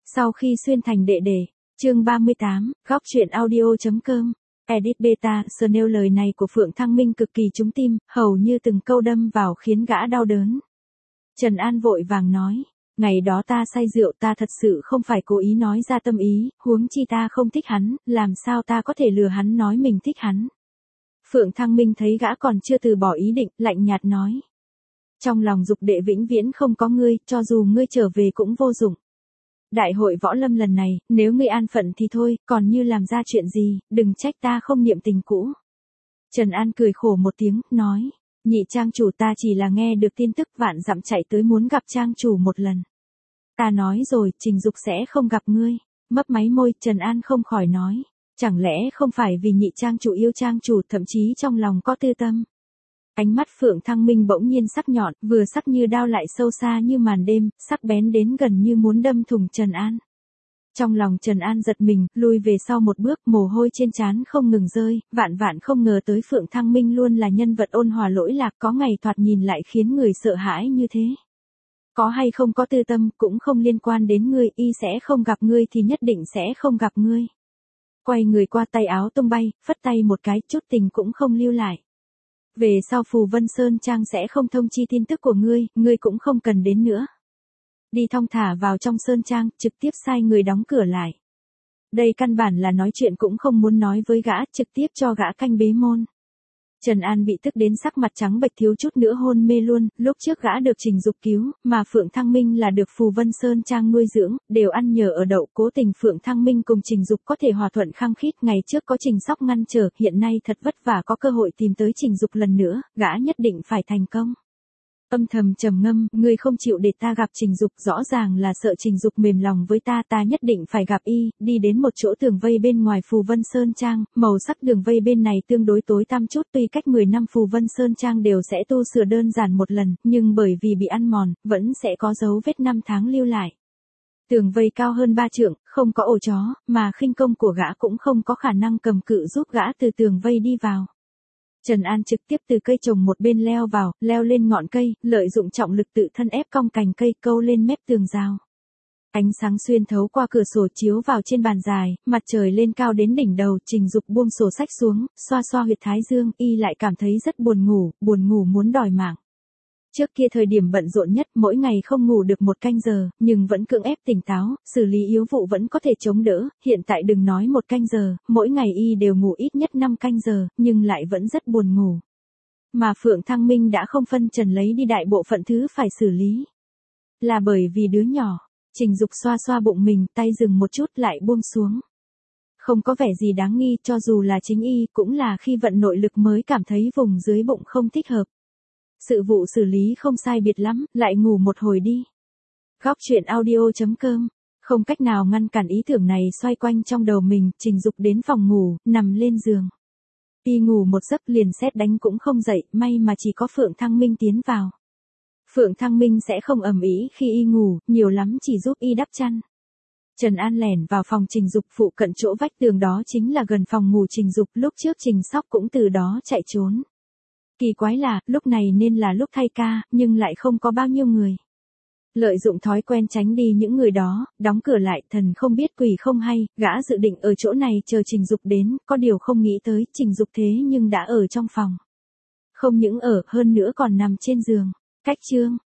Sau khi xuyên thành đệ đệ, chương 38, góc truyện audio.com, edit beta, Chanel lời này của Phượng Thăng Minh cực kỳ trúng tim, hầu như từng câu đâm vào khiến gã đau đớn. Trần An vội vàng nói, ngày đó ta say rượu, ta thật sự không phải cố ý nói ra tâm ý, huống chi ta không thích hắn, làm sao ta có thể lừa hắn nói mình thích hắn. Phượng Thăng Minh thấy gã còn chưa từ bỏ ý định, lạnh nhạt nói. Trong lòng dục đệ vĩnh viễn không có ngươi, cho dù ngươi trở về cũng vô dụng. Đại hội võ lâm lần này, nếu ngươi an phận thì thôi, còn như làm ra chuyện gì, đừng trách ta không niệm tình cũ. Trần An cười khổ một tiếng, nói, nhị trang chủ, ta chỉ là nghe được tin tức vạn dặm chạy tới muốn gặp trang chủ một lần. Ta nói rồi, Trình Dục sẽ không gặp ngươi. Mấp máy môi, Trần An không khỏi nói, chẳng lẽ không phải vì nhị trang chủ yêu trang chủ, thậm chí trong lòng có tư tâm. Ánh mắt Phượng Thăng Minh bỗng nhiên sắc nhọn, vừa sắc như đao lại sâu xa như màn đêm, sắc bén đến gần như muốn đâm thủng Trần An. Trong lòng Trần An giật mình, lui về sau một bước, mồ hôi trên trán không ngừng rơi, vạn vạn không ngờ tới Phượng Thăng Minh luôn là nhân vật ôn hòa lỗi lạc, có ngày thoạt nhìn lại khiến người sợ hãi như thế. Có hay không có tư tâm cũng không liên quan đến ngươi, y sẽ không gặp ngươi thì nhất định sẽ không gặp ngươi. Quay người qua, tay áo tung bay, phất tay một cái, chút tình cũng không lưu lại. Về sau Phù Vân Sơn Trang sẽ không thông chi tin tức của ngươi cũng không cần đến nữa. Đi thong thả vào trong Sơn Trang, trực tiếp sai người đóng cửa lại. Đây căn bản là nói chuyện cũng không muốn nói với gã, trực tiếp cho gã canh bế môn. Trần An bị tức đến sắc mặt trắng bệch, thiếu chút nữa hôn mê luôn, lúc trước gã được Trình Dục cứu, mà Phượng Thăng Minh là được Phù Vân Sơn Trang nuôi dưỡng, đều ăn nhờ ở đậu, cố tình Phượng Thăng Minh cùng Trình Dục có thể hòa thuận khăng khít, ngày trước có Trình Sóc ngăn trở, hiện nay thật vất vả có cơ hội tìm tới Trình Dục lần nữa, gã nhất định phải thành công. Âm thầm trầm ngâm, ngươi không chịu để ta gặp Trình Dục, rõ ràng là sợ Trình Dục mềm lòng với ta, ta nhất định phải gặp y. Đi đến một chỗ tường vây bên ngoài Phù Vân Sơn Trang, màu sắc đường vây bên này tương đối tối tăm chút, tuy cách 10 năm Phù Vân Sơn Trang đều sẽ tu sửa đơn giản một lần, nhưng bởi vì bị ăn mòn, vẫn sẽ có dấu vết năm tháng lưu lại. Tường vây cao hơn 3 trượng, không có ổ chó, mà khinh công của gã cũng không có khả năng cầm cự giúp gã từ tường vây đi vào. Trần An trực tiếp từ cây trồng một bên leo vào, leo lên ngọn cây, lợi dụng trọng lực tự thân ép cong cành cây, câu lên mép tường rào. Ánh sáng xuyên thấu qua cửa sổ chiếu vào trên bàn dài, mặt trời lên cao đến đỉnh đầu, Trình Dục buông sổ sách xuống, xoa xoa huyệt thái dương, y lại cảm thấy rất buồn ngủ muốn đòi mạng. Trước kia thời điểm bận rộn nhất, mỗi ngày không ngủ được 1 canh giờ, nhưng vẫn cưỡng ép tỉnh táo, xử lý yếu vụ vẫn có thể chống đỡ, hiện tại đừng nói 1 canh giờ, mỗi ngày y đều ngủ ít nhất 5 canh giờ, nhưng lại vẫn rất buồn ngủ. Mà Phượng Thăng Minh đã không phân trần lấy đi đại bộ phận thứ phải xử lý. Là bởi vì đứa nhỏ. Trình Dục xoa xoa bụng mình, tay dừng một chút lại buông xuống. Không có vẻ gì đáng nghi, cho dù là chính y, cũng là khi vận nội lực mới cảm thấy vùng dưới bụng không thích hợp. Sự vụ xử lý không sai biệt lắm, lại ngủ một hồi đi. Góc truyện audio.com, không cách nào ngăn cản ý tưởng này xoay quanh trong đầu mình, Trình Dục đến phòng ngủ, nằm lên giường. Y ngủ một giấc liền sét đánh cũng không dậy, may mà chỉ có Phượng Thăng Minh tiến vào. Phượng Thăng Minh sẽ không ầm ĩ khi y ngủ, nhiều lắm chỉ giúp y đắp chăn. Trần An lẻn vào phòng Trình Dục, phụ cận chỗ vách tường đó chính là gần phòng ngủ Trình Dục, lúc trước Trình Sóc cũng từ đó chạy trốn. Kỳ quái là, lúc này nên là lúc thay ca, nhưng lại không có bao nhiêu người. Lợi dụng thói quen tránh đi những người đó, đóng cửa lại, thần không biết quỷ không hay, gã dự định ở chỗ này chờ Trình Dục đến, có điều không nghĩ tới, Trình Dục thế nhưng đã ở trong phòng. Không những ở, hơn nữa còn nằm trên giường. Cách chương.